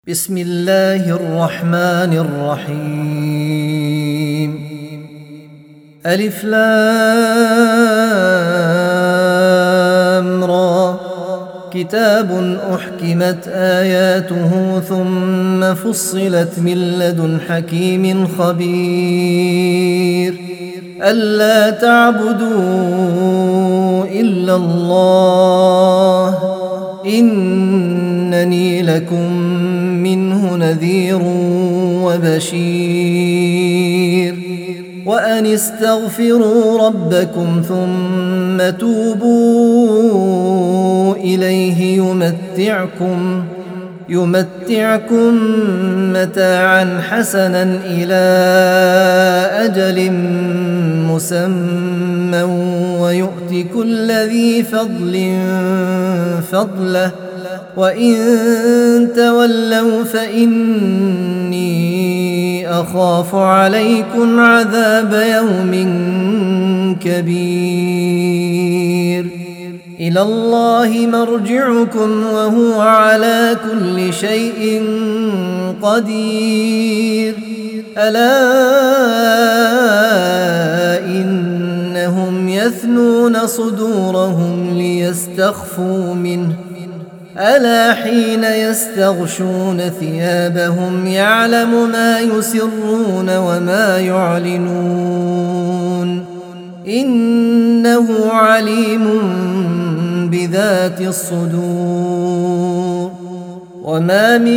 بسم الله الرحمن الرحيم. ألف لام را. كتاب أحكمت آياته ثم فصلت من لدن حكيم خبير. ألا تعبدوا إلا الله إنني لكم منه نذير وبشير. وأن استغفروا ربكم ثم توبوا إليه يمتعكم متاعا حسنا إلى أجل مسمى ويؤت كل ذي فضل فضله وإن تولوا فإني أخاف عليكم عذاب يوم كبير. إلى الله مرجعكم وهو على كل شيء قدير. ألا إنهم يثنون صدورهم ليستخفوا منه ألا حين يستغشون ثيابهم يعلم ما يسرون وما يعلنون إنه عليم بذات الصدور. وما من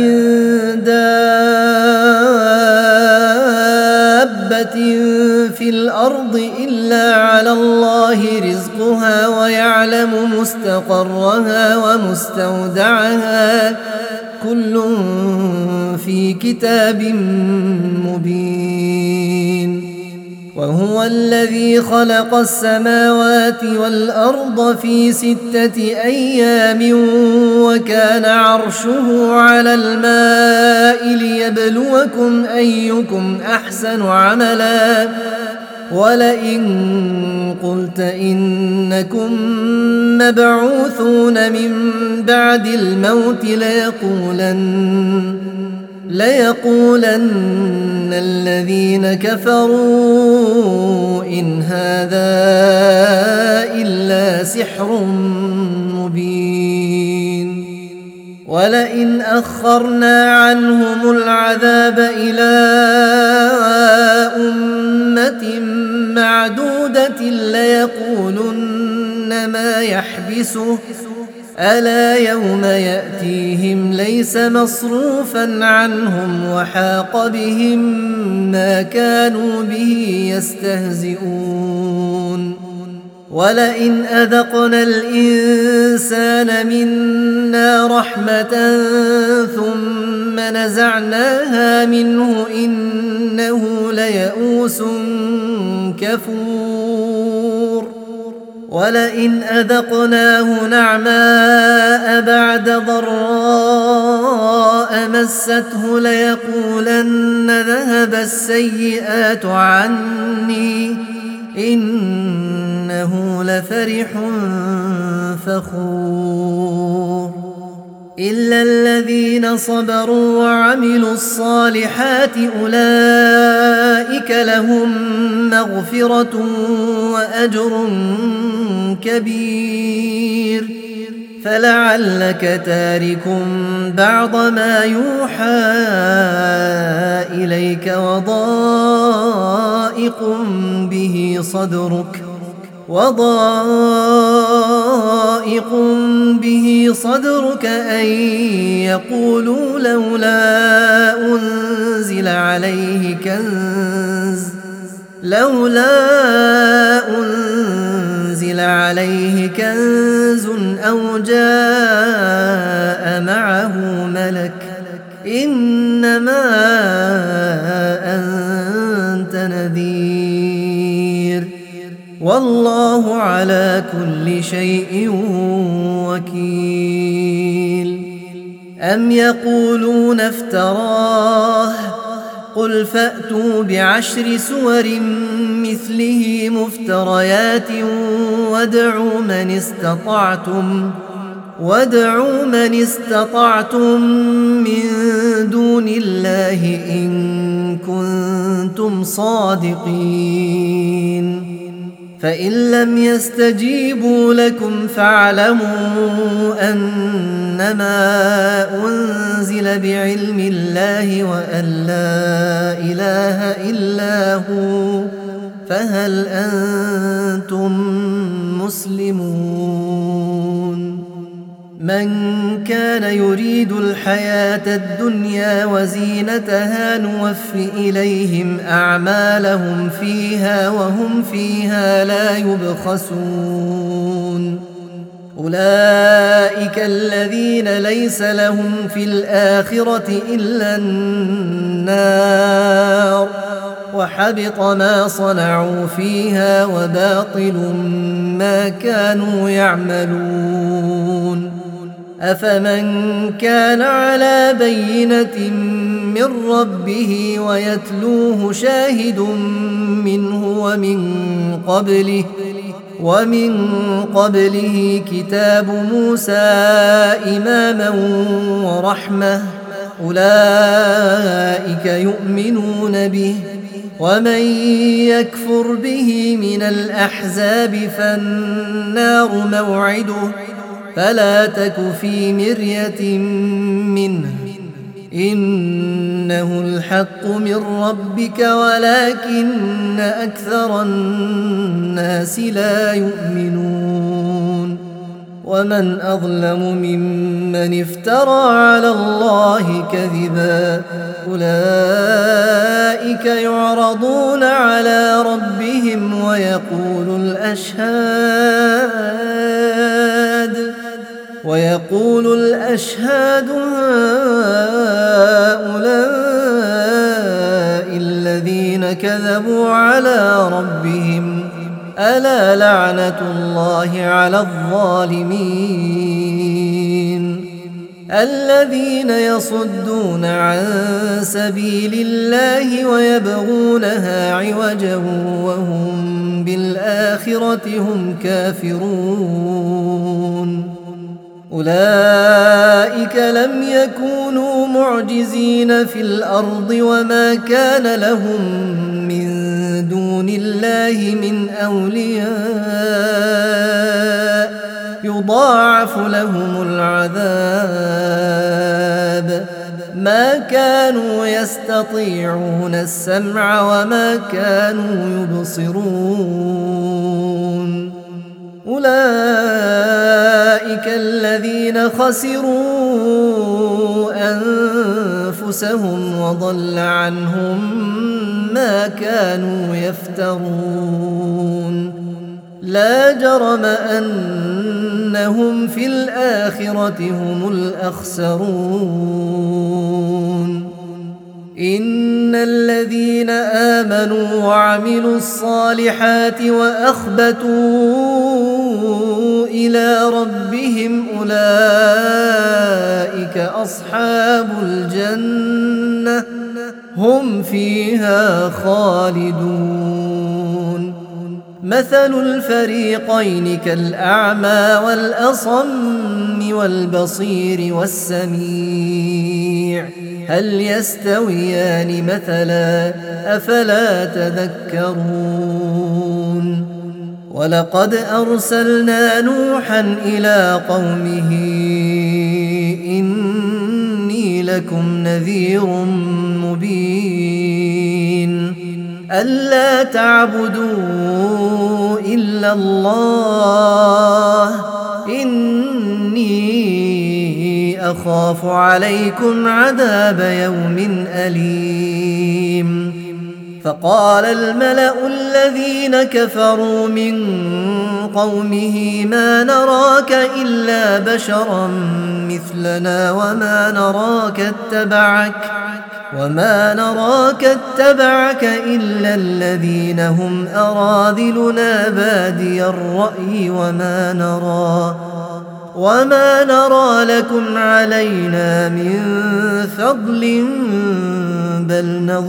دابة في الأرض إلا على الله رزقها ويعلم مستقرها ومستودعها كل في كتاب مبين. وهو الذي خلق السماوات والأرض في 6 أيام وكان عرشه على الماء ليبلوكم أيكم أحسن عملا. ولئن قلت إنكم مبعوثون من بعد الموت ليقولن الذين كفروا إن هذا إلا سحر مبين. ولئن أخرنا عنهم العذاب إلى أمة معدودة ليقولن ما يحبسه ألا يوم يأتيهم ليس مصروفا عنهم وحاق بهم ما كانوا به يستهزئون. ولئن أذقنا الإنسان منا رحمة ثم نزعناها منه إنه ليئوس كفور. ولئن أذقناه نعماء بعد ضراء مسته ليقولن ذهب السيئات عني إنه لفرح فخور. إلا الذين صبروا وعملوا الصالحات أولئك لهم مغفرة وأجر كبير. فلعلك تارك بعض ما يوحى إليك وضائق به صدرك أن يقولوا لولا أنزل عليه كنز أو جاء معه ملك إنما أنت نذير والله على كل شيء وكيل. أم يقولون افتراه قل فأتوا ب10 سور مثله مفتريات وادعوا من استطعتم من صادقين فإن لم يستجيبوا لكم فاعلموا أنما أنزل بعلم الله وأن لا إله إلا هو فهل أنتم مسلمون من كان يريد الحياة الدنيا وزينتها نوف إليهم أعمالهم فيها وهم فيها لا يبخسون أولئك الذين ليس لهم في الآخرة إلا النار وحبط ما صنعوا فيها وباطل ما كانوا يعملون أفمن كان على بينة من ربه ويتلوه شاهد منه ومن قبله كتاب موسى إماما ورحمة أولئك يؤمنون به ومن يكفر به من الأحزاب فالنار موعده فلا تك في مرية منه إنه الحق من ربك ولكن أكثر الناس لا يؤمنون ومن أظلم ممن افترى على الله كذبا أولئك يعرضون على ربهم ويقول الأشهاد هؤلاء الذين كذبوا على ربهم ألا لعنة الله على الظالمين الذين يصدون عن سبيل الله ويبغونها عوجا وهم بالآخرة هم كافرون أولئك لم يكونوا معجزين في الأرض وما كان لهم من دون الله من أولياء يضاعف لهم العذاب ما كانوا يستطيعون السمع وما كانوا يبصرون أولئك الذين خسروا أنفسهم وضل عنهم ما كانوا يفترون لا جرم أنهم في الآخرة هم الأخسرون إن الذين آمنوا وعملوا الصالحات وأخبتوا إلى ربهم أولئك أصحاب الجنة هم فيها خالدون مثل الفريقين كالأعمى والأصم والبصير والسميع هل يستويان مثلا أفلا تذكرون ولقد أرسلنا نوحا إلى قومه إني لكم نذير مبين ألا تعبدوا إلا الله إني أخاف عليكم عذاب يوم أليم فقال الملأ الذين كفروا من قومه ما نراك إلا بشرا مثلنا وما نراك اتبعك إلا الذين هم أراذلنا بادي الرأي وما نرى لكم علينا من فضل بل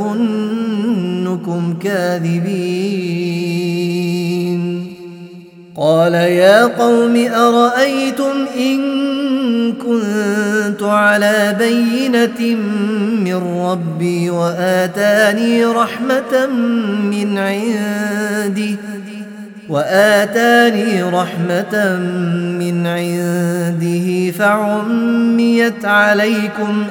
نظنكم كاذبين قال يا قوم أرأيتم إن كنت على بينة من ربي وآتاني رحمة من عنده فعميت عليكم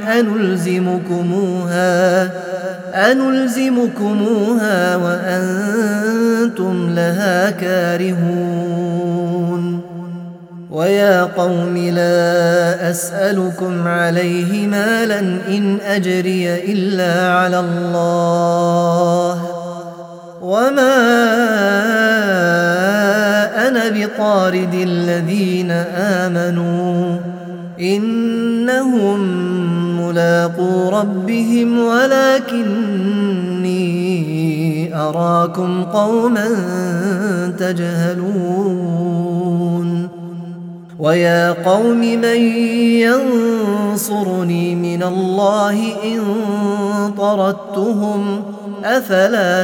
أنلزمكموها وأنتم لها كارهون ويا قوم لا أسألكم عليه مالا إن أجري إلا على الله وما أنا بطارد الذين آمنوا إنهم ملاقو ربهم ولكني أراكم قوما تجهلون ويا قوم من ينصرني من الله إن طردتهم أفلا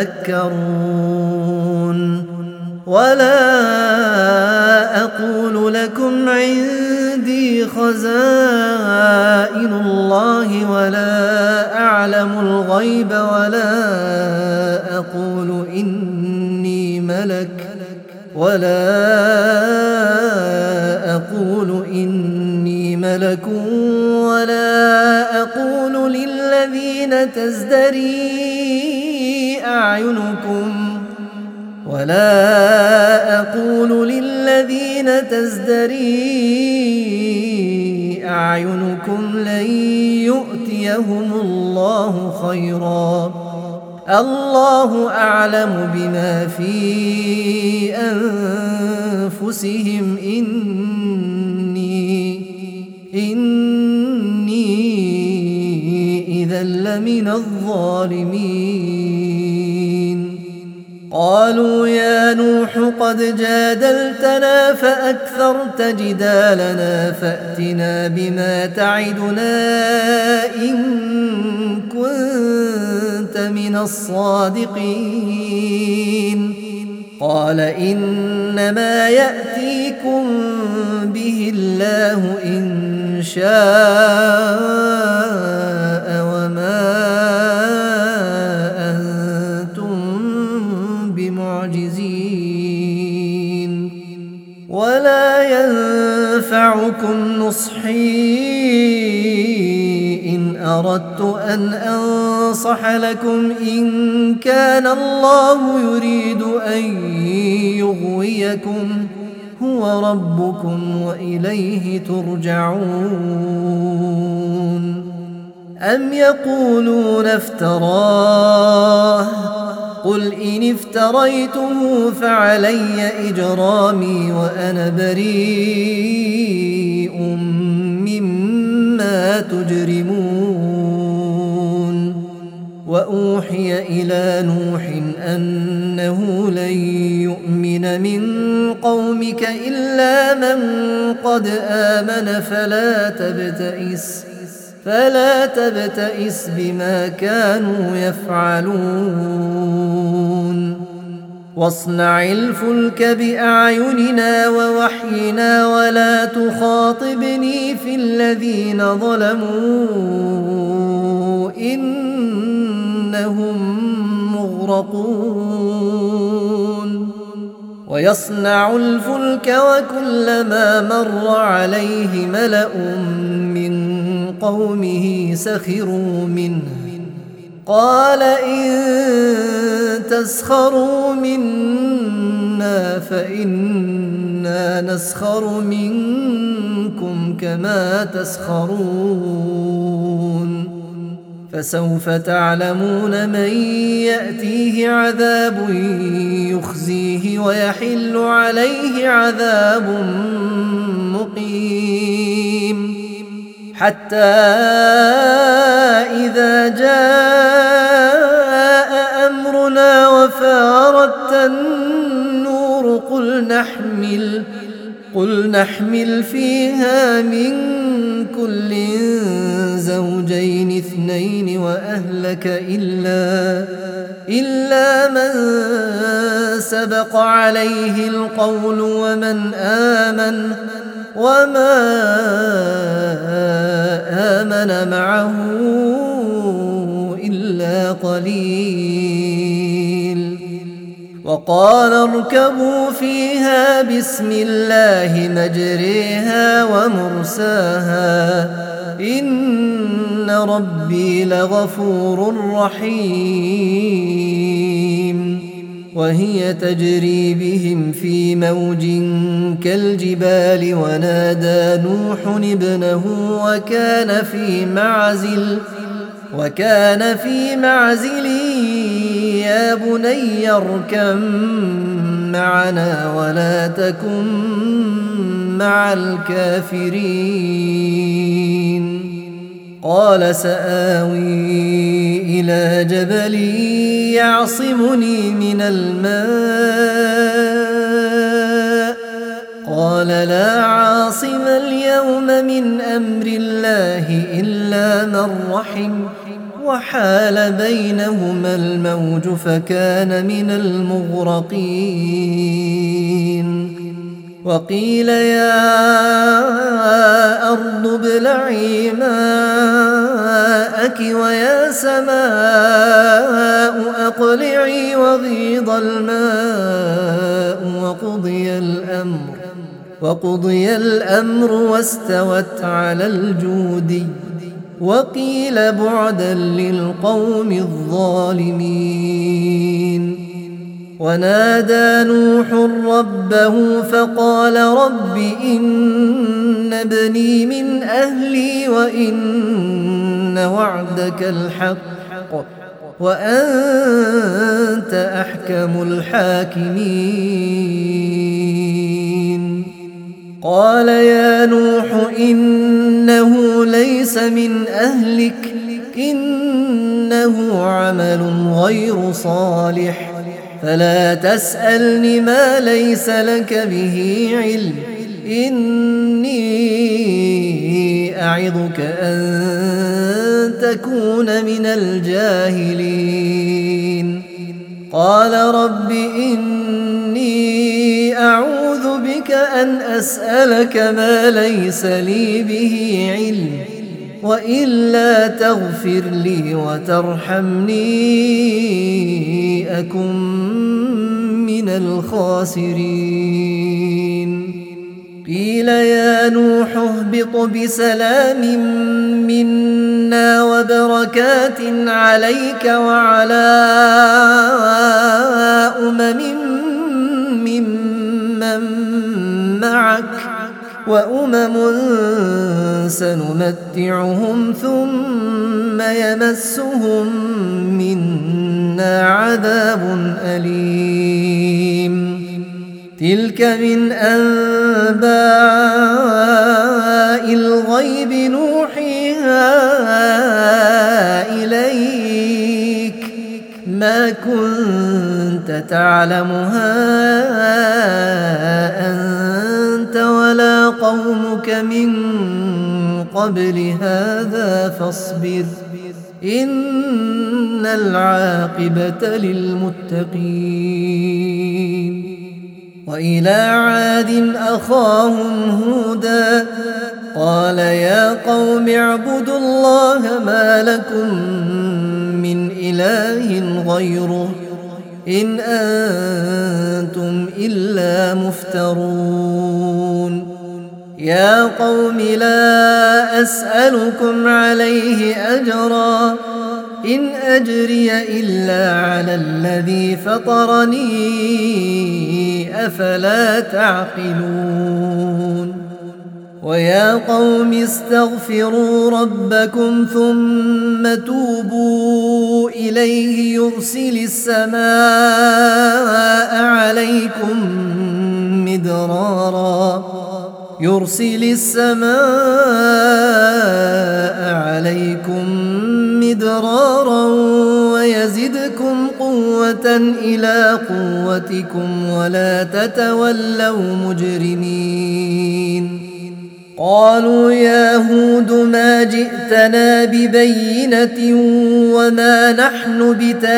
تذكرون ولا أقول لكم عندي خزائن الله ولا أعلم الغيب ولا أقول إني ملك ولا أقول للذين تزدري أعينكم لن يؤتيهم الله خيرا الله أعلم بما في أنفسهم إني إذا لمن الظالمين قالوا يا نوح قد جادلتنا فأكثرت جدالنا فأتنا بما تعدنا إن كنت من الصادقين قال إنما يأتيكم به الله إن شاء وما أنتم بمعجزين ولا ينفعكم نصحي إن أردت أن أنصح لكم إن كان الله يريد أن يغويكم هو ربكم وإليه ترجعون أم يقولون افتراه قل إن افتريته فعلي إجرامي وأنا بريء مما تجرمون وأوحي إلى نوح أنه لن يؤمن من قومك إلا من قد آمن فلا تبتئس بما كانوا يفعلون واصنع الفلك بأعيننا ووحينا ولا تخاطبني في الذين ظلموا إنهم مغرقون ويصنع الفلك وكلما مر عليه ملأ من قومه سخروا منه قال إن تسخروا منا فإنا نسخر منكم كما تسخرون فسوف تعلمون من يأتيه عذاب يخزيه ويحل عليه عذاب مقيم حتى إذا جاء أمرنا وفارت النور قل نحمل فيها من كل الزوجين اثنين وأهلك إلا من سبق عليه القول وما آمن معه إلا قليل. وقال اركبوا فيها بسم الله مجريها ومرساها إن ربي لغفور رحيم. وهي تجري بهم في موج كالجبال ونادى نوح ابنه وكان في معزل يا بني اركب معنا ولا تكن مع الكافرين. قال سآوي إلى جبل يعصمني من الماء قال لا عاصم اليوم من أمر الله إلا من رحم وحال بينهما الموج فكان من المغرقين. وقيل يا أرض ابلعي ماءك ويا سماء أقلعي وغيض الماء وقضي الأمر واستوت على الجودي وقيل بعدا للقوم الظالمين. ونادى نوح ربه فقال رب إن ابني من أهلي وإن وعدك الحق وأنت أحكم الحاكمين. قال يا نوح إنه ليس من أهلك إنه عمل غير صالح فلا تسألني ما ليس لك به علم إني أعظك أن تكون من الجاهلين. قال رب إني أعوذ بك أن أسألك ما ليس لي به علم وإلا تغفر لي وترحمني أكن من الخاسرين. قيل يا نوح اهبط بسلام منا وبركات عليك وعلى أمم ممن معك وأمم سنمتعهم ثم يمسهم منا عذاب أليم. تلك من أنباء الغيب نوحيها إليك ما كنت تعلمها أنت ولا قومك من قبل هذا فاصبر إن العاقبة للمتقين. وإلى عاد أخاهم هودا قال يا قوم اعبدوا الله ما لكم من إله غيره إن أنتم إلا مفترون. يا قوم لا أسألكم عليه أجرا إن أجري إلا على الذي فطرني أفلا تعقلون. ويا قوم استغفروا ربكم ثم توبوا إليه يرسل السماء عليكم مدرارا ويزدكم قوة إلى قوتكم ولا تتولوا مجرمين. قالوا يا هود ما جئتنا ببينة وما نحن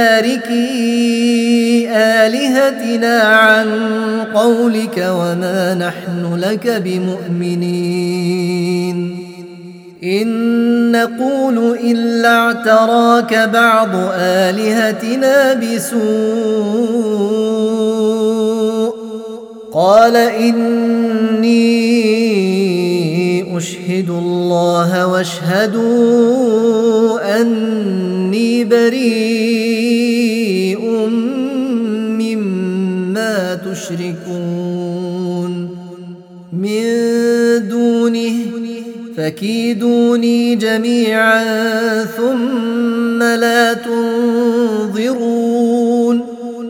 بتاركي آلهتنا عن قولك وما نحن لك بمؤمنين إن نقول إلا اعتراك بعض آلهتنا بسوء قال إني أشهد الله واشهدوا أني بريء مما تشركون من دونه فكيدوني جميعا ثم لا تنظرون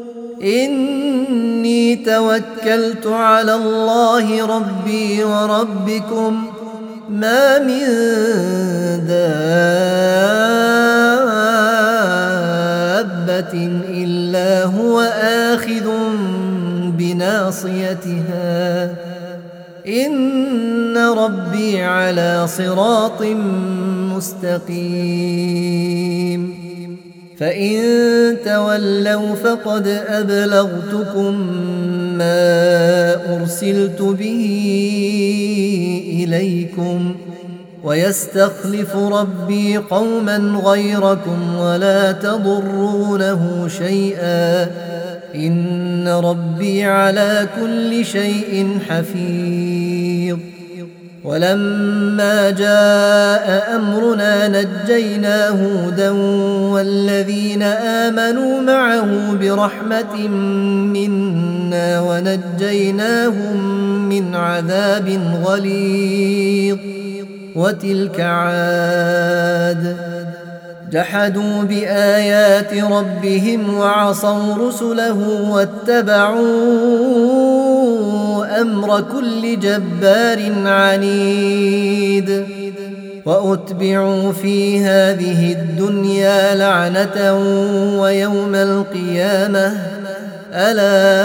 إني توكلت على الله ربي وربكم ما من دابة إلا هو آخذ بناصيتها إن ربي على صراط مستقيم فإن تولوا فقد أبلغتكم ما أرسلت به إليكم ويستخلف ربي قوما غيركم ولا تضرونه شيئا إن ربي على كل شيء حفيظ ولما جاء أمرنا نجينا هودا والذين آمنوا معه برحمة منا ونجيناهم من عذاب غليظ وتلك عاد جحدوا بآيات ربهم وعصوا رسله واتبعوا أمر كل جبار عنيد وأتبعوا في هذه الدنيا لعنة ويوم القيامة ألا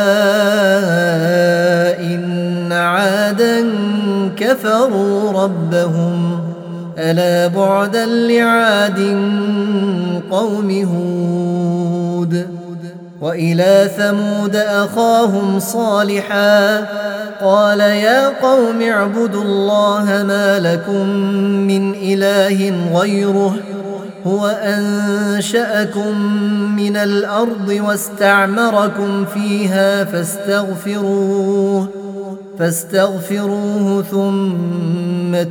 إن عادا كفروا ربهم ألا بعدا لعاد قوم هود وإلى ثمود أخاهم صالحا قال يا قوم اعبدوا الله ما لكم من إله غيره هو أنشأكم من الأرض واستعمركم فيها فاستغفروه ثم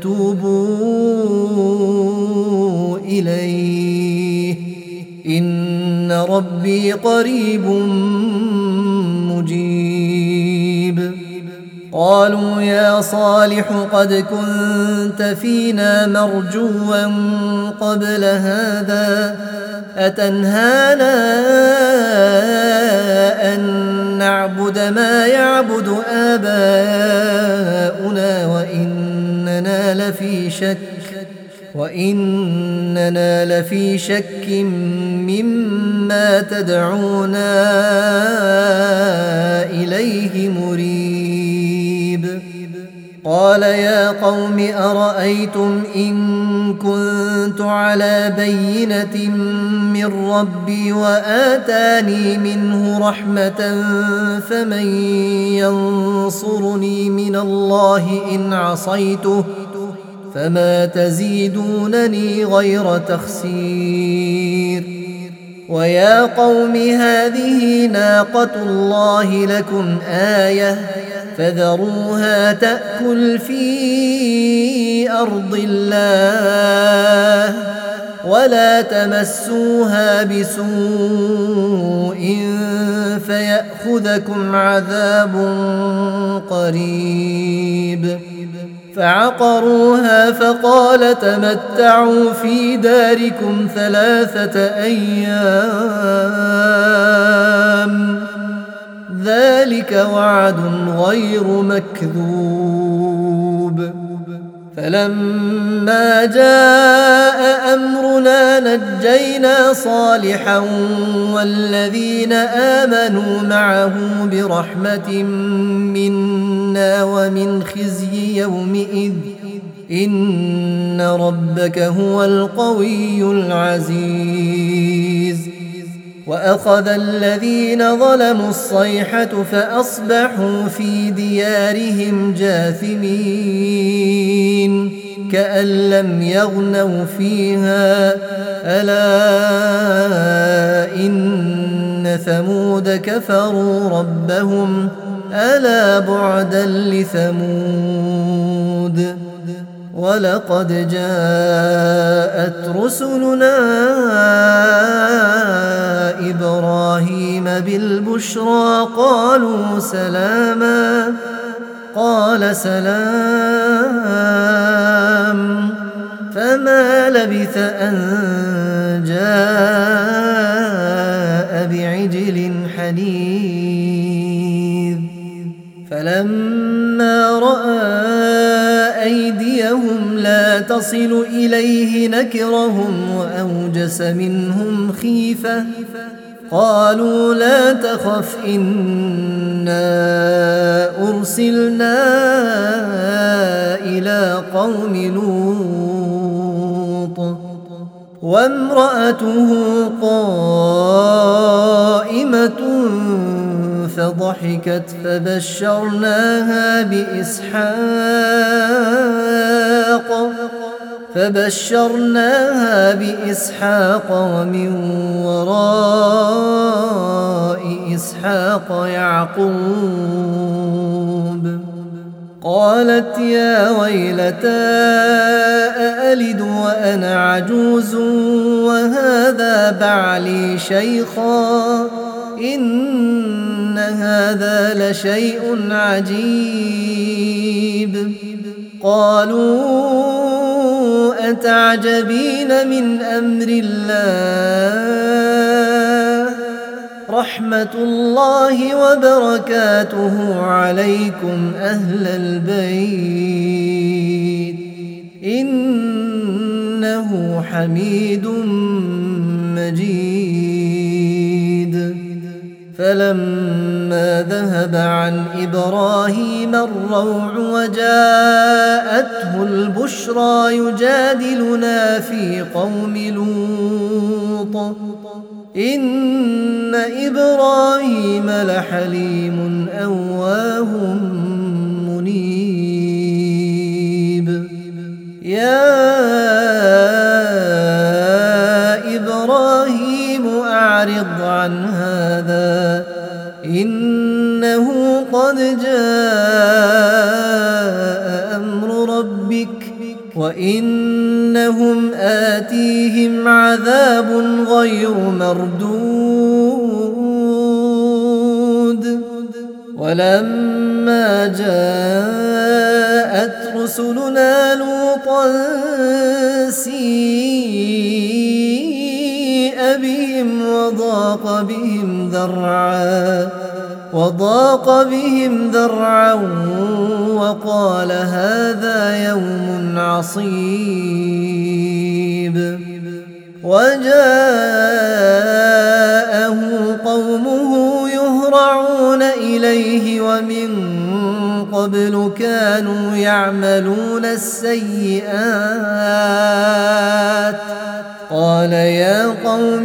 توبوا إليه إن ربي قريب مجيب قالوا يا صالح قد كنت فينا مرجوا قبل هذا أتنهانا أن نعبد ما يعبد آباؤنا وإننا لفي شك مما تدعونا إليه مريب قال يا قوم أرأيتم إن كنت على بينة من ربي وآتاني منه رحمة فمن ينصرني من الله إن عصيته فما تزيدونني غير تخسير ويا قوم هذه ناقة الله لكم آية فذروها تأكل في أرض الله ولا تمسوها بسوء فيأخذكم عذاب قريب فعقروها فقال تمتعوا في داركم 3 أيام ذلك وعد غير مكذوب فلما جاء أمرنا نجينا صالحا والذين آمنوا معه برحمة منا ومن خزي يومئذ إن ربك هو القوي العزيز وأخذ الذين ظلموا الصيحة فأصبحوا في ديارهم جاثمين كأن لم يغنوا فيها ألا إن ثمود كفروا ربهم ألا بعدا لثمود ولقد جاءت رسلنا إبراهيم بالبشرى قالوا سلاما قال سلام فما لبث أن جاء بعجل حنيذ فلما رأى أيديهم لا تصل إليه نكرهم وأوجس منهم خيفة قالوا لا تخف إنا أرسلنا إلى قوم لوط وامرأته قائمة فضحكت فبشرناها بإسحاق ومن وراء إسحاق يعقوب قالت يا ويلتى أألد وأنا عجوز وهذا بعلي شيخا إن هذا لشيء عجيب قالوا أتعجبين من أمر الله رحمة الله وبركاته عليكم أهل البيت إنه حميد مجيد فلما ذهب عن إبراهيم الروع وجاءته البشرى يجادلنا في قوم لوط إن إبراهيم لحليم أواه منيب يا إبراهيم أعرض عن هذا إنه قد جاء أمر ربك وإنهم آتيهم عذاب غير مردود ولما جاءت رسلنا لوطا سيء بهم وضاق بهم ذرعا وقال هذا يوم عصيب وجاءه قومه يهرعون إليه ومن قبل كانوا يعملون السيئات قال يا قوم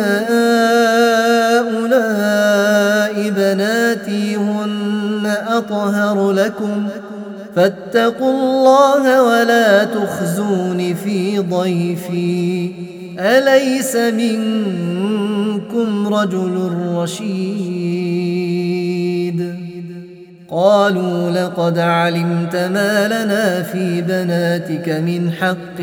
هؤلاء بناتي هن أطهر لكم فاتقوا الله ولا تخزون في ضيفي أليس منكم رجل رشيد قالوا لقد علمت ما لنا في بناتك من حق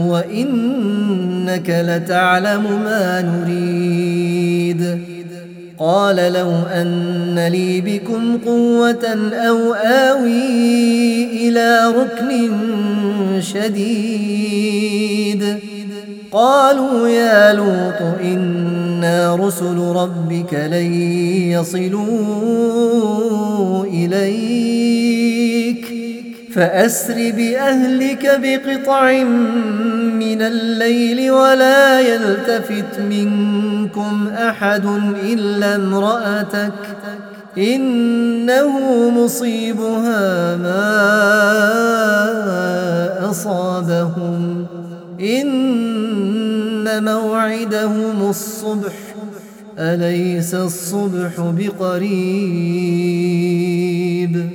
وإنك لتعلم ما نريد قال لو أن لي بكم قوة أو آوي إلى ركن شديد قالوا يا لوط إنا رسل ربك لن يصلوا إليك فأسر بأهلك بقطع من الليل ولا يلتفت منكم أحد إلا امرأتك إنه مصيبها ما أصابهم إن موعدهم الصبح أليس الصبح بقريب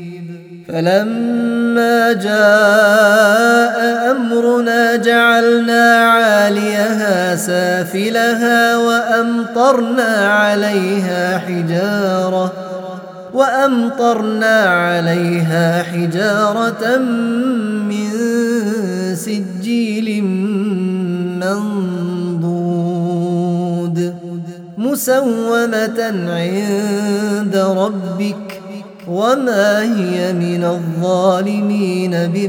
فلما جاء أمرنا جعلنا عاليها سافلها وأمطرنا عليها حجارة من سجيل منضود مسومة عند ربك وما هي من الظالمين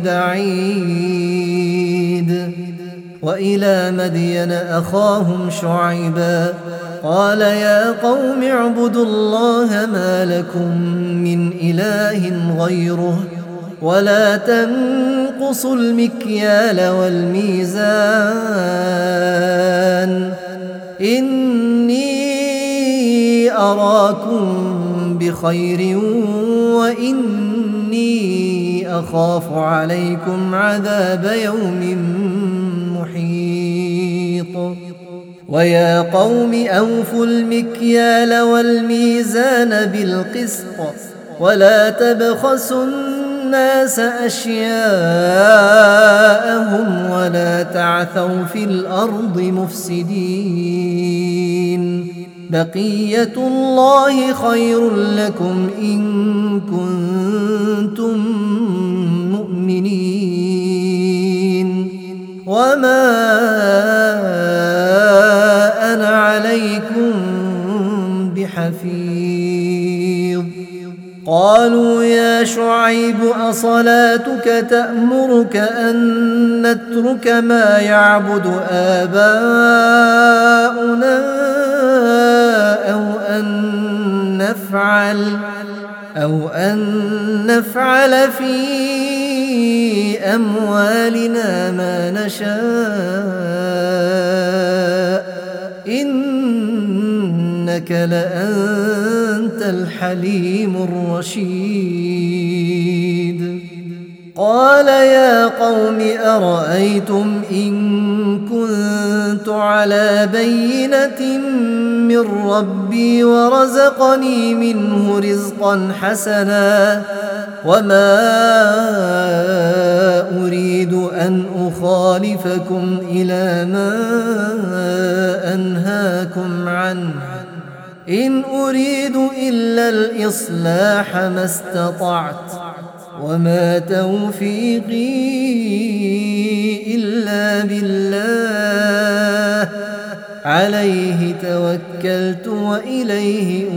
ببعيد وإلى مدين أخاهم شعيبا قال يا قوم اعبدوا الله ما لكم من إله غيره ولا تنقصوا المكيال والميزان إني أراكم بخير وإني أخاف عليكم عذاب يوم محيط ويا قوم أوفوا المكيال والميزان بالقسط ولا تبخسوا الناس أشياءهم ولا تعثوا في الأرض مفسدين بقية الله خير لكم إن كنتم مؤمنين وما أنا عليكم بحفيظ قالوا يا شعيب أصلاتك تأمرك أن نترك ما يعبد آباؤنا أو أن نفعل في أموالنا ما نشاء إنك لأنت الحليم الرشيد قال يا قوم أرأيتم إن كنت على بينة من ربي ورزقني منه رزقا حسنا وما أريد أن أخالفكم إلى ما أنهاكم عنه إن أريد إلا الإصلاح ما استطعت وما توفيقي إلا بالله عليه توكلت وإليه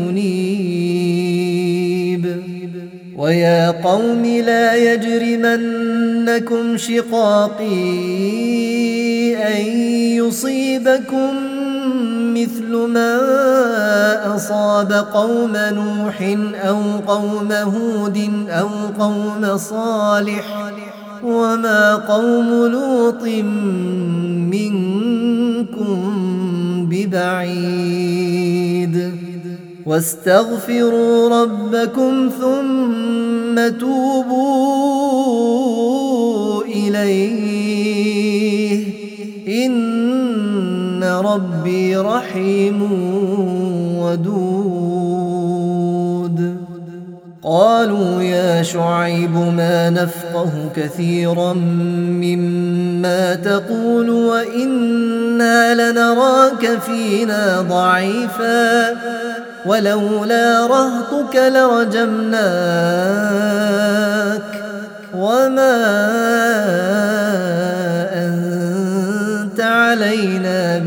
أنيب ويا قوم لا يجرمنكم شقاقي أن يصيبكم مثل ما أصاب قوم نوح أو قوم هود أو قوم صالح وما قوم لوط منكم ببعيد واستغفروا ربكم ثم توبوا إليه إن ربي رحيم ودود قالوا يا شعيب ما نفقه كثيرا مما تقول وإنا لنراك فينا ضعيفا ولولا رهطك لرجمناك وما أنت علينا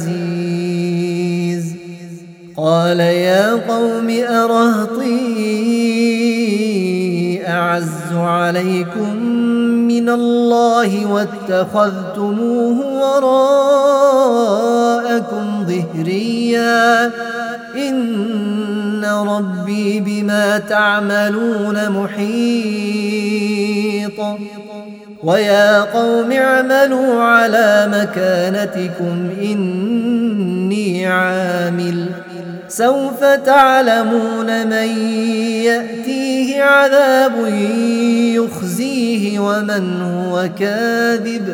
بعزيز قال يا قوم أرهطي أعز عليكم من الله واتخذتموه وراءكم ظهريا إن ربي بما تعملون محيط ويا قوم اعملوا على مكانتكم إني عامل فسوف تعلمون من يأتيه عذاب يخزيه ومن هو كاذب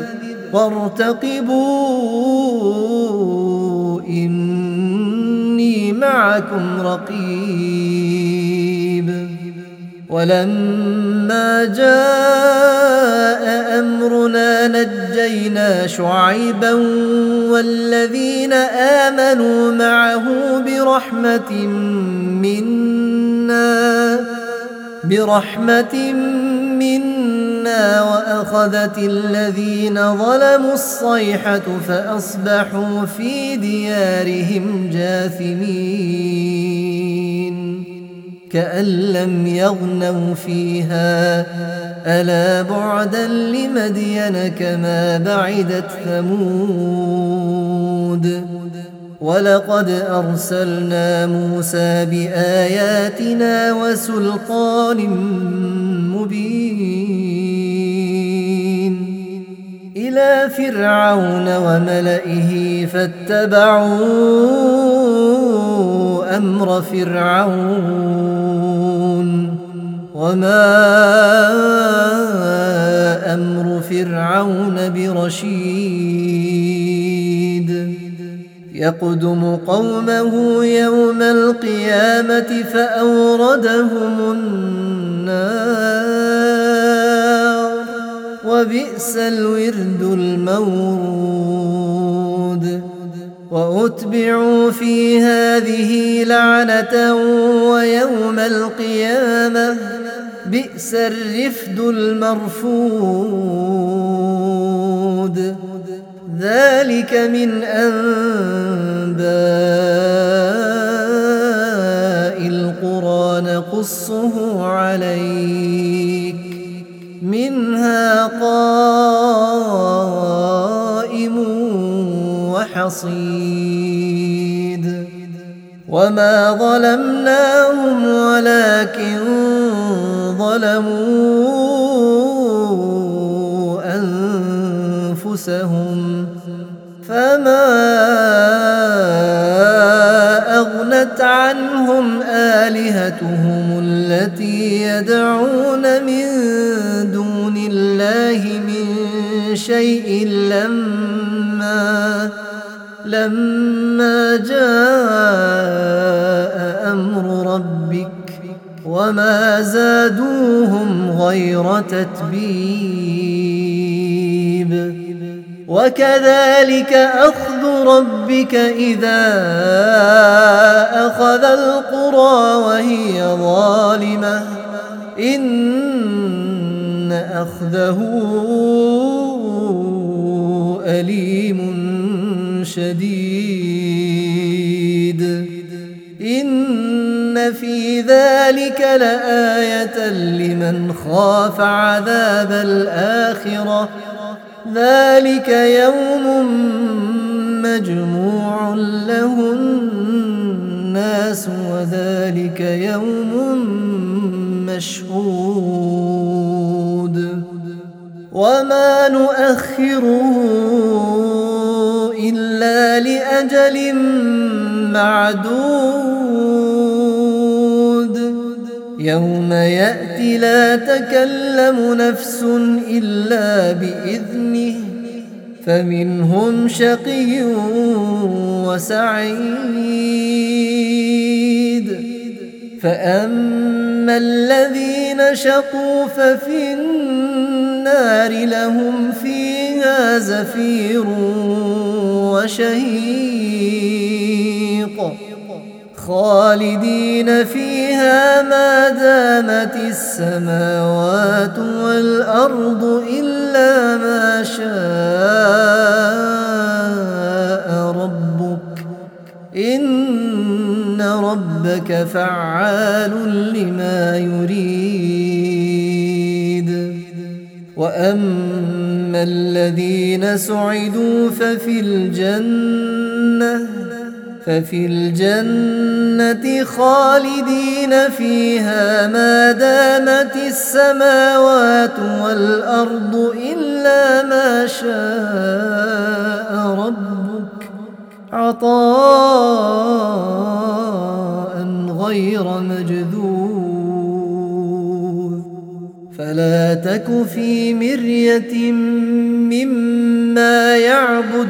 وارتقبوا إني معكم رقيب. ولما جاء أمرنا نجينا شعيبا والذين آمنوا معه برحمة منا وأخذت الذين ظلموا الصيحة فأصبحوا في ديارهم جاثمين كأن لم يغنوا فيها ألا بعدا لمدين كما بعدت ثمود. ولقد أرسلنا موسى بآياتنا وسلطان مبين إلى فرعون وملئه فاتبعوا أمر فرعون وما أمر فرعون برشيد. يقدم قومه يوم القيامة فأوردهم النار وبئس الورد المورود. وأتبعوا في هذه لعنة ويوم القيامة بئس الرفد المرفود. ذلك من أنباء القرى نقصه عليك منها قائم وحصيد. وما ظلمناهم ولكن ظلموا أنفسهم فما أغنت عنهم آلهتهم التي يدعون من دون الله من شيء لما جاء أمر ربك وما زادوهم غير تتبيب. وكذلك أخذ ربك إذا أخذ القرى وهي ظالمة إن أخذه أليم شديد. إن في ذلك لآية لمن خاف عذاب الآخرة ذلك يوم مجموع له الناس وذلك يوم مشهود. وما نؤخره إلا لأجل معدود يوم يأتي لا تكلم نفس إلا بإذنه فمنهم شقي وسعيد. فأما الذين شقوا ففي النار لهم فيها زفير وشهيق خالدين فيها ما دامت السماوات والأرض إلا ما شاء ربك إن ربك فعال لما يريد. وأما الذين سعدوا ففي الجنة خالدين فيها ما دامت السماوات والأرض إلا ما شاء ربك عطاء غير مجذوذ فلا تك في مرية مما يعبد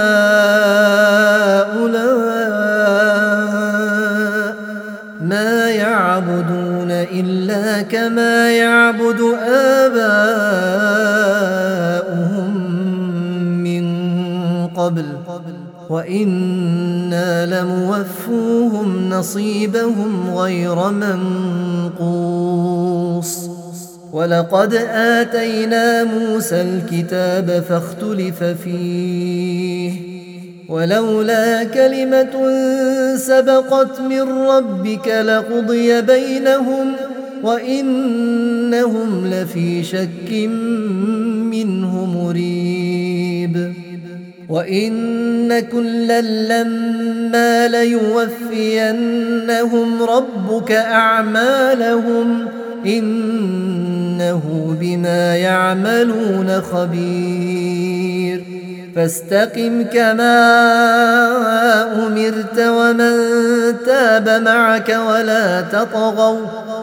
هؤلاء ما يعبدون إلا كما يعبد آباؤهم من قبل وإنا لموفوهم نصيبهم غير منقوص ولقد آتينا موسى الكتاب فاختلف فيه ولولا كلمة سبقت من ربك لقضي بينهم وإنهم لفي شك منه مريب وإن كلا لما ليوفينهم ربك أعمالهم إنه بما يعملون خبير فاستقم كما أمرت ومن تاب معك ولا تطغوا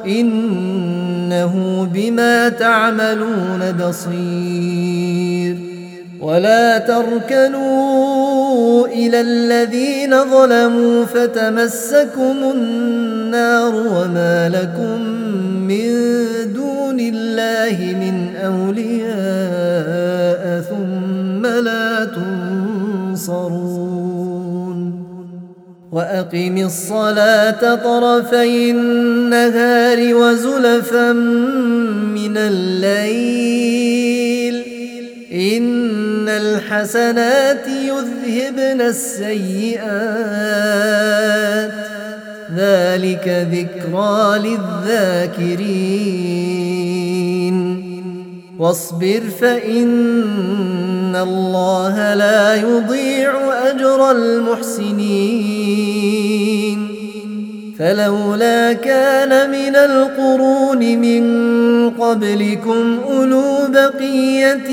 إنه بما تعملون بصير ولا تركنوا إلى الذين ظلموا فتمسكم النار وما لكم من دون الله من أولياء ثم لا تنصرون وأقم الصلاة طرفي النهار وزلفا من الليل إن الحسنات يذهبن السيئات ذلك ذكرى للذاكرين واصبر فإن الله لا يضيع أجر المحسنين فلولا كان من القرون من قبلكم أولو بقية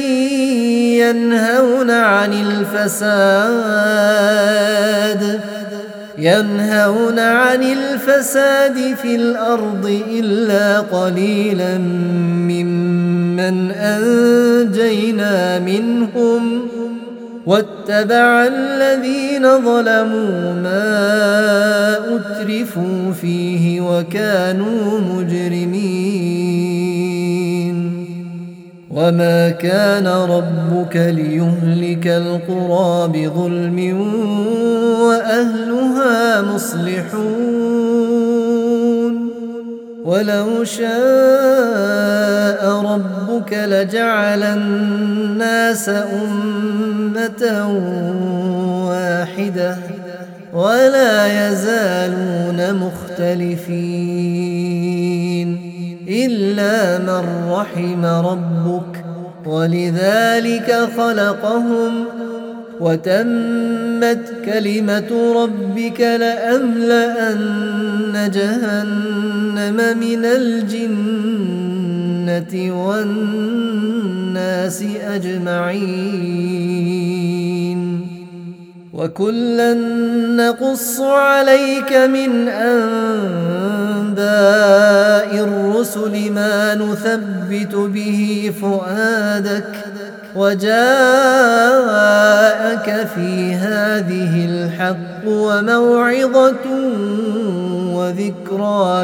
ينهون عن الفساد في الأرض إلا قليلا ممن أنجينا منهم واتبع الذين ظلموا ما أترفوا فيه وكانوا مجرمين وما كان ربك ليهلك القرى بظلم وأهلها مصلحون ولو شاء ربك لجعل الناس أمة واحدة ولا يزالون مختلفين إلا من رحم ربك ولذلك خلقهم وتمت كلمة ربك لأملأن جهنم من الجنة والناس أجمعين وكلا نقص عليك من أنباء الرسل ما نثبت به فؤادك وجاءك في هذه الحق وموعظة وذكرى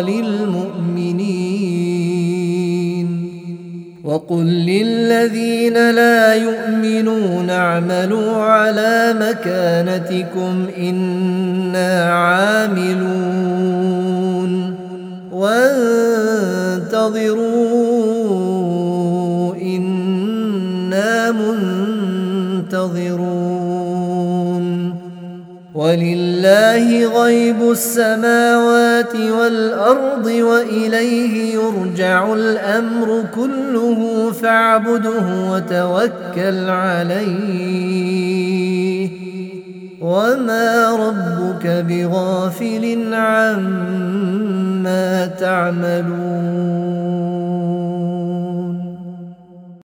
للمؤمنين وقل للذين لا يؤمنون اعملوا على مكانتكم إنا عاملون وانتظروا إنا منتظرون ولله غيب السماوات والأرض وإليه يرجع الأمر كله فاعبده وتوكل عليه وما ربك بغافل عما تعملون